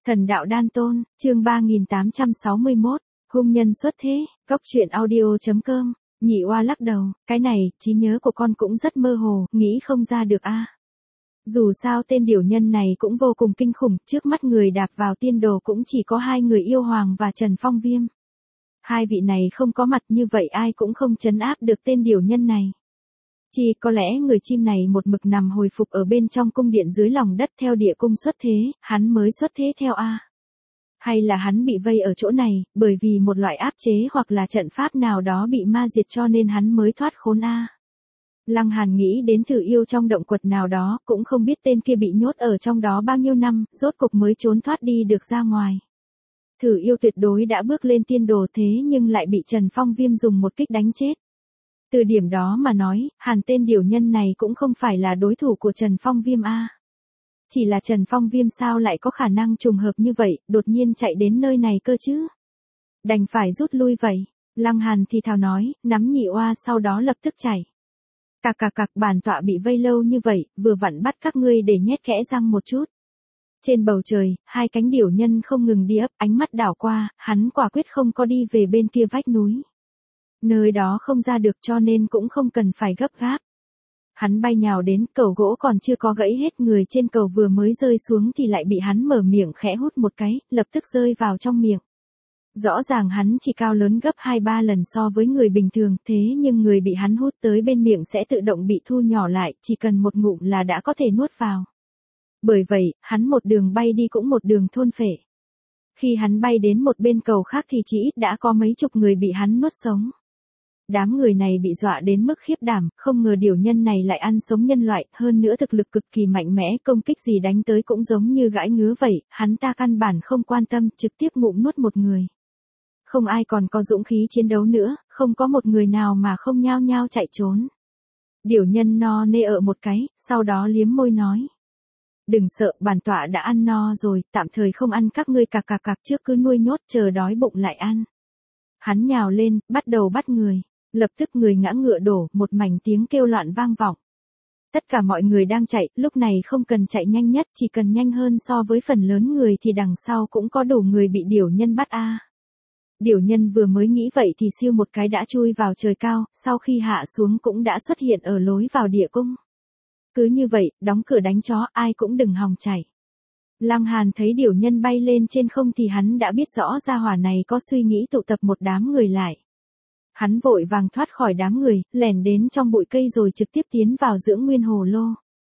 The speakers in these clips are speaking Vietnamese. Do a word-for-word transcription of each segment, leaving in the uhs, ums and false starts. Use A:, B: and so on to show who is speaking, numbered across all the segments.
A: Thần đạo đan tôn, chương ba nghìn tám trăm sáu mươi mốt, hung nhân xuất thế, cốc truyện audio.com, nhị oa lắc đầu, cái này, trí nhớ của con cũng rất mơ hồ, nghĩ không ra được a. Dù sao tên điểu nhân này cũng vô cùng kinh khủng, trước mắt người đạp vào tiên đồ cũng chỉ có hai người yêu hoàng và Trần Phong Viêm. Hai vị này không có mặt như vậy ai cũng không trấn áp được tên điểu nhân này. Chỉ có lẽ người chim này một mực nằm hồi phục ở bên trong cung điện dưới lòng đất theo địa cung xuất thế, hắn mới xuất thế theo A. Hay là hắn bị vây ở chỗ này, bởi vì một loại áp chế hoặc là trận pháp nào đó bị ma diệt cho nên hắn mới thoát khốn A. Lăng Hàn nghĩ đến Thử Yêu trong động quật nào đó, cũng không biết tên kia bị nhốt ở trong đó bao nhiêu năm, rốt cục mới trốn thoát đi được ra ngoài. Thử Yêu tuyệt đối đã bước lên tiên đồ thế nhưng lại bị Trần Phong Viêm dùng một kích đánh chết. Từ điểm đó mà nói, hàn tên điểu nhân này cũng không phải là đối thủ của Trần Phong Viêm A. Chỉ là Trần Phong Viêm sao lại có khả năng trùng hợp như vậy, đột nhiên chạy đến nơi này cơ chứ. Đành phải rút lui vậy. Lăng Hàn thì thào nói, nắm nhị oa sau đó lập tức chạy. Cạc cạc cạc, bản tọa bị vây lâu như vậy, vừa vặn bắt các ngươi để nhét kẽ răng một chút. Trên bầu trời, hai cánh điểu nhân không ngừng đi ấp, ánh mắt đảo qua, hắn quả quyết không có đi về bên kia vách núi. Nơi đó không ra được cho nên cũng không cần phải gấp gáp. Hắn bay nhào đến, cầu gỗ còn chưa có gãy hết, người trên cầu vừa mới rơi xuống thì lại bị hắn mở miệng khẽ hút một cái, lập tức rơi vào trong miệng. Rõ ràng hắn chỉ cao lớn gấp hai ba lần so với người bình thường, thế nhưng người bị hắn hút tới bên miệng sẽ tự động bị thu nhỏ lại, chỉ cần một ngụm là đã có thể nuốt vào. Bởi vậy, hắn một đường bay đi cũng một đường thôn phệ. Khi hắn bay đến một bên cầu khác thì chỉ ít đã có mấy chục người bị hắn nuốt sống. Đám người này bị dọa đến mức khiếp đảm, không ngờ điểu nhân này lại ăn sống nhân loại, hơn nữa thực lực cực kỳ mạnh mẽ, công kích gì đánh tới cũng giống như gãi ngứa vậy, hắn ta căn bản không quan tâm, trực tiếp ngụm nuốt một người. Không ai còn có dũng khí chiến đấu nữa, không có một người nào mà không nhao nhao chạy trốn. Điểu nhân no nê ở một cái, sau đó liếm môi nói. Đừng sợ, bản tọa đã ăn no rồi, tạm thời không ăn các ngươi cạc cạc cạc, trước cứ nuôi nhốt chờ đói bụng lại ăn. Hắn nhào lên, bắt đầu bắt người. Lập tức người ngã ngựa đổ, một mảnh tiếng kêu loạn vang vọng. Tất cả mọi người đang chạy, lúc này không cần chạy nhanh nhất, chỉ cần nhanh hơn so với phần lớn người thì đằng sau cũng có đủ người bị điểu nhân bắt a. À. Điểu nhân vừa mới nghĩ vậy thì siêu một cái đã chui vào trời cao, sau khi hạ xuống cũng đã xuất hiện ở lối vào địa cung. Cứ như vậy, đóng cửa đánh chó, ai cũng đừng hòng chạy. Lăng Hàn thấy điểu nhân bay lên trên không thì hắn đã biết rõ ra hỏa này có suy nghĩ tụ tập một đám người lại. Hắn vội vàng thoát khỏi đám người, lẻn đến trong bụi cây rồi trực tiếp tiến vào dưỡng nguyên hồ lô.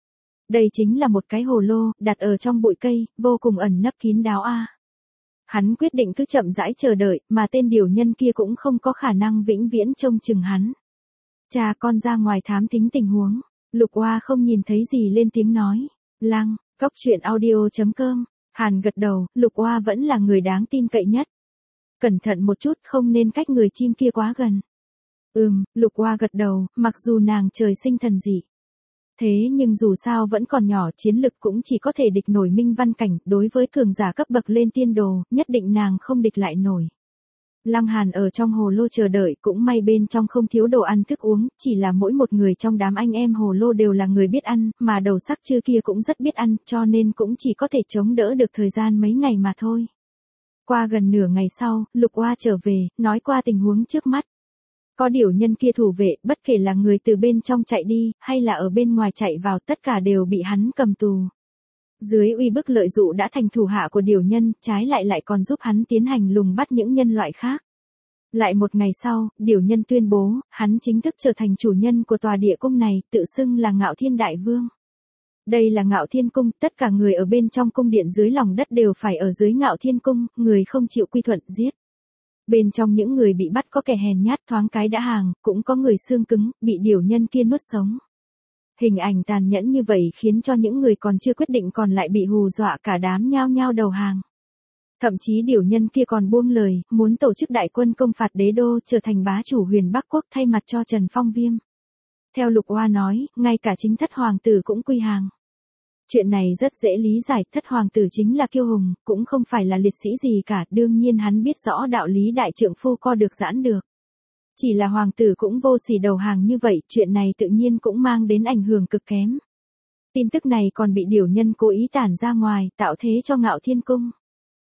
A: Đây chính là một cái hồ lô, đặt ở trong bụi cây, vô cùng ẩn nấp kín đáo a. À. Hắn quyết định cứ chậm rãi chờ đợi, mà tên điểu nhân kia cũng không có khả năng vĩnh viễn trông chừng hắn. Cha con ra ngoài thám tính tình huống, Lục Oa không nhìn thấy gì lên tiếng nói. Lăng, cốc truyện audio.com, Hàn gật đầu, Lục Oa vẫn là người đáng tin cậy nhất. Cẩn thận một chút, không nên cách người chim kia quá gần. Ừm, Lục Oa gật đầu, mặc dù nàng trời sinh thần dị. Thế nhưng dù sao vẫn còn nhỏ, chiến lực cũng chỉ có thể địch nổi Minh Văn Cảnh, đối với cường giả cấp bậc lên tiên đồ, nhất định nàng không địch lại nổi. Lăng Hàn ở trong hồ lô chờ đợi, cũng may bên trong không thiếu đồ ăn thức uống, chỉ là mỗi một người trong đám anh em hồ lô đều là người biết ăn, mà đầu sắc chư kia cũng rất biết ăn, cho nên cũng chỉ có thể chống đỡ được thời gian mấy ngày mà thôi. Qua gần nửa ngày sau, Lục Oa trở về, nói qua tình huống trước mắt. Có điểu nhân kia thủ vệ, bất kể là người từ bên trong chạy đi, hay là ở bên ngoài chạy vào, tất cả đều bị hắn cầm tù. Dưới uy bức lợi dụ đã thành thủ hạ của điểu nhân, trái lại lại còn giúp hắn tiến hành lùng bắt những nhân loại khác. Lại một ngày sau, điểu nhân tuyên bố, hắn chính thức trở thành chủ nhân của tòa địa cung này, tự xưng là Ngạo Thiên Đại Vương. Đây là Ngạo Thiên Cung, tất cả người ở bên trong cung điện dưới lòng đất đều phải ở dưới Ngạo Thiên Cung, người không chịu quy thuận, giết. Bên trong những người bị bắt có kẻ hèn nhát thoáng cái đã hàng, cũng có người xương cứng, bị điểu nhân kia nuốt sống. Hình ảnh tàn nhẫn như vậy khiến cho những người còn chưa quyết định còn lại bị hù dọa cả đám nhao nhao đầu hàng. Thậm chí điểu nhân kia còn buông lời, muốn tổ chức đại quân công phạt đế đô, trở thành bá chủ huyền Bắc Quốc thay mặt cho Trần Phong Viêm. Theo Lục Oa nói, ngay cả chính thất hoàng tử cũng quy hàng. Chuyện này rất dễ lý giải, thất hoàng tử chính là kiêu hùng, cũng không phải là liệt sĩ gì cả, đương nhiên hắn biết rõ đạo lý đại trượng phu co được giãn được. Chỉ là hoàng tử cũng vô sỉ đầu hàng như vậy, chuyện này tự nhiên cũng mang đến ảnh hưởng cực kém. Tin tức này còn bị điểu nhân cố ý tản ra ngoài, tạo thế cho Ngạo Thiên Cung.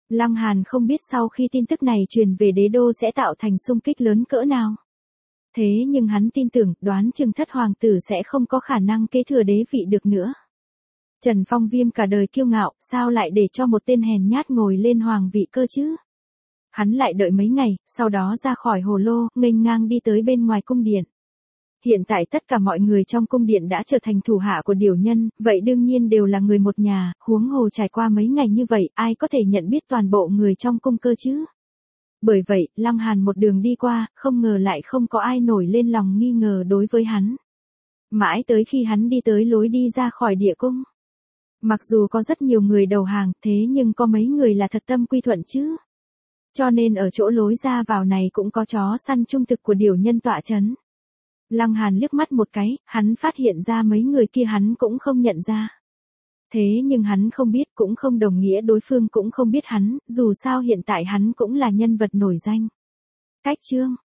A: Lăng Hàn không biết sau khi tin tức này truyền về đế đô sẽ tạo thành xung kích lớn cỡ nào. Thế nhưng hắn tin tưởng, đoán chừng thất hoàng tử sẽ không có khả năng kế thừa đế vị được nữa. Trần Phong Viêm cả đời kiêu ngạo, sao lại để cho một tên hèn nhát ngồi lên hoàng vị cơ chứ? Hắn lại đợi mấy ngày, sau đó ra khỏi hồ lô, nghênh ngang đi tới bên ngoài cung điện. Hiện tại tất cả mọi người trong cung điện đã trở thành thủ hạ của điểu nhân, vậy đương nhiên đều là người một nhà, huống hồ trải qua mấy ngày như vậy, ai có thể nhận biết toàn bộ người trong cung cơ chứ? Bởi vậy, Lăng Hàn một đường đi qua, không ngờ lại không có ai nổi lên lòng nghi ngờ đối với hắn. Mãi tới khi hắn đi tới lối đi ra khỏi địa cung. Mặc dù có rất nhiều người đầu hàng, thế nhưng có mấy người là thật tâm quy thuận chứ. Cho nên ở chỗ lối ra vào này cũng có chó săn trung thực của điểu nhân tọa chấn. Lăng Hàn liếc mắt một cái, hắn phát hiện ra mấy người kia hắn cũng không nhận ra. Thế nhưng hắn không biết cũng không đồng nghĩa đối phương cũng không biết hắn, dù sao hiện tại hắn cũng là nhân vật nổi danh. Cách chương